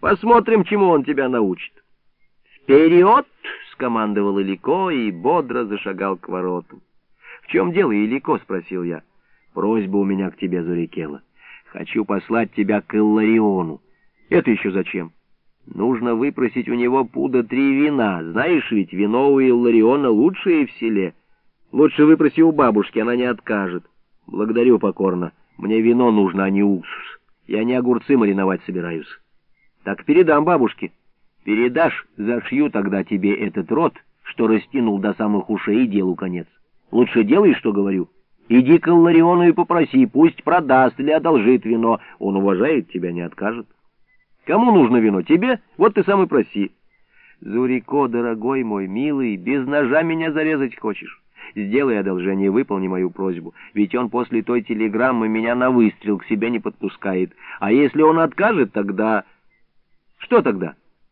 Посмотрим, чему он тебя научит. «Вперед!» — скомандовал Илико и бодро зашагал к воротам. «В чем дело, Илико?» — спросил я. «Просьба у меня к тебе, Зорикелла. Хочу послать тебя к Иллариону». «Это еще зачем?» «Нужно выпросить у него пуда 3 вина. Знаешь ведь, вино у Иллариона лучшее в селе. Лучше выпроси у бабушки, она не откажет». «Благодарю покорно. Мне вино нужно, а не уксус. Я не огурцы мариновать собираюсь». «Так передам бабушке». «Передашь, зашью тогда тебе этот рот, что растянул до самых ушей, и делу конец. Лучше делай, что говорю. Иди к Иллариону и попроси, пусть продаст или одолжит вино. Он уважает тебя, не откажет». «Кому нужно вино? Тебе? Вот ты сам и проси». «Зурико, дорогой мой, милый, без ножа меня зарезать хочешь? Сделай одолжение, выполни мою просьбу, ведь он после той телеграммы меня на выстрел к себе не подпускает. А если он откажет, тогда...» «Что тогда?»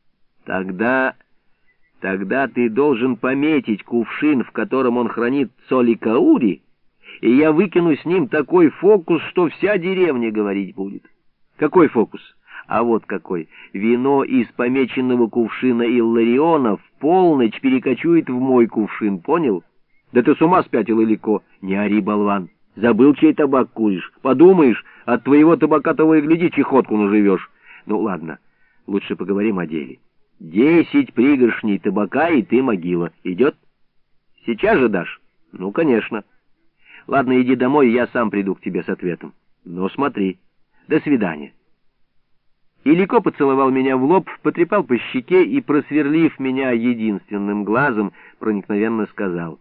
Тогда ты должен пометить кувшин, в котором он хранит соли каури, и я выкину с ним такой фокус, что вся деревня говорить будет». «Какой фокус?» «А вот какой. Вино из помеченного кувшина Иллариона в полночь перекочует в мой кувшин, понял?» «Да ты с ума спятил, Илико?» «Не ори, болван. Забыл, чей табак куришь. Подумаешь, от твоего табака того и гляди, чехотку наживешь. Ну ладно, лучше поговорим о деле. 10 пригоршней табака, и ты могила. Идет? Сейчас же дашь?» «Ну, конечно». «Ладно, иди домой, я сам приду к тебе с ответом. Ну, смотри. До свидания». Илико поцеловал меня в лоб, потрепал по щеке и, просверлив меня единственным глазом, проникновенно сказал: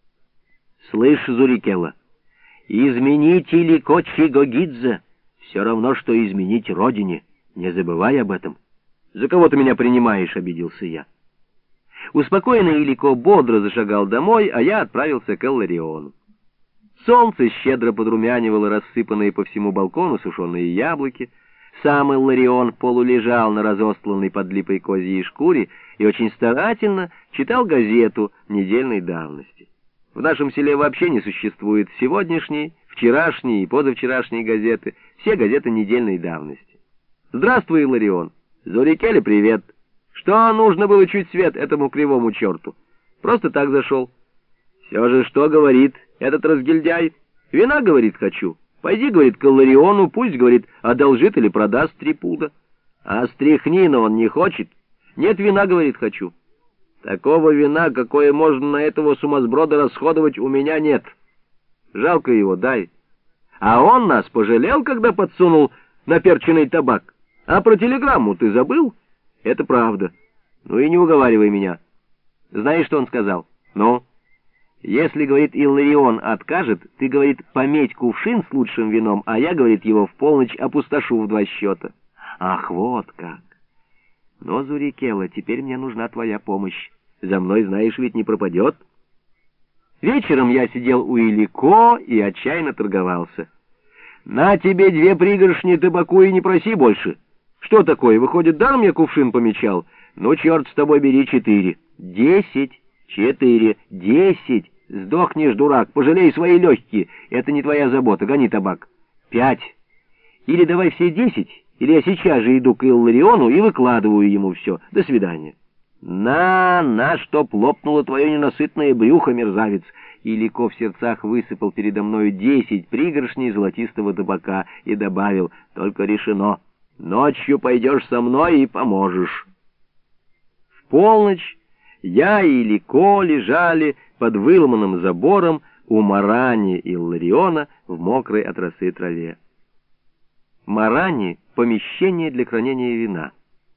«Слышь, Зурикелла, изменить Илико Чигогидзе все равно, что изменить родине. Не забывай об этом». «За кого ты меня принимаешь?» — обиделся я. Успокоенный Илико бодро зашагал домой, а я отправился к Иллариону. Солнце щедро подрумянивало рассыпанные по всему балкону сушеные яблоки. Сам Илларион полулежал на разостланной под липой козьей шкуре и очень старательно читал газету недельной давности. В нашем селе вообще не существует сегодняшней, вчерашней и позавчерашней газеты, все газеты недельной давности. «Здравствуй, Илларион! Зорикеле привет! Что нужно было чуть свет этому кривому черту? Просто так зашел». «Все же что говорит этот разгильдяй? Вина, говорит, хочу. Пойди, говорит, к Иллариону, пусть, говорит, одолжит или продаст 3 пуда. А стряхнина он не хочет. Нет, вина, говорит, хочу. Такого вина, какое можно на этого сумасброда расходовать, у меня нет. Жалко его, дай. А он нас пожалел, когда подсунул наперченный табак. А про телеграмму ты забыл? Это правда. Ну и не уговаривай меня. Знаешь, что он сказал? Ну? Если, говорит, Илларион откажет, ты, говорит, пометь кувшин с лучшим вином, а я, говорит, его в полночь опустошу в 2 счета. Ах, вот как. Но, Зурикелла, теперь мне нужна твоя помощь. За мной, знаешь, ведь не пропадет. Вечером я сидел у Илико и отчаянно торговался. «На тебе 2 пригоршни табаку и не проси больше». «Что такое, выходит, даром я кувшин помечал?» «Ну, черт с тобой, бери 4. 10. 4. 10. Сдохнешь, дурак, пожалей свои легкие. Это не твоя забота, гони табак. 5. Или давай все 10, или я сейчас же иду к Иллариону и выкладываю ему все. До свидания». На, чтоб лопнуло твое ненасытное брюхо, мерзавец!» Илико в сердцах высыпал передо мною 10 пригоршней золотистого табака и добавил: «Только решено. Ночью пойдешь со мной и поможешь». В полночь я и Илико лежали под выломанным забором у Марани Иллариона в мокрой от росы траве. Марани — помещение для хранения вина.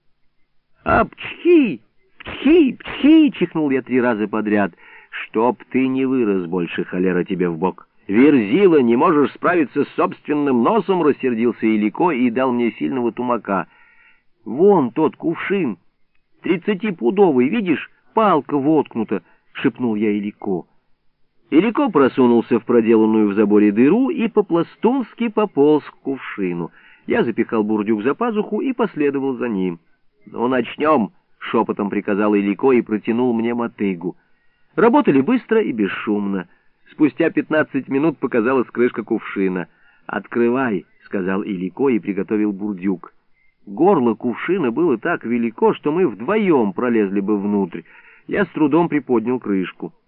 «Апчхи! Пчхи! Пчхи!» — чихнул я 3 раза подряд. «Чтоб ты не вырос больше, холера тебе в бок! Верзила, не можешь справиться с собственным носом!» — рассердился Илико и дал мне сильного тумака. «Вон тот кувшин, 30-пудовый, видишь, палка воткнута!» — шепнул я Илико. Илико просунулся в проделанную в заборе дыру и по-пластунски пополз к кувшину. Я запихал бурдюк за пазуху и последовал за ним. «Ну, начнем!» — шепотом приказал Илико и протянул мне мотыгу. Работали быстро и бесшумно. Спустя 15 минут показалась крышка кувшина. «Открывай», — сказал Илико и приготовил бурдюк. Горло кувшина было так велико, что мы вдвоем пролезли бы внутрь. Я с трудом приподнял крышку.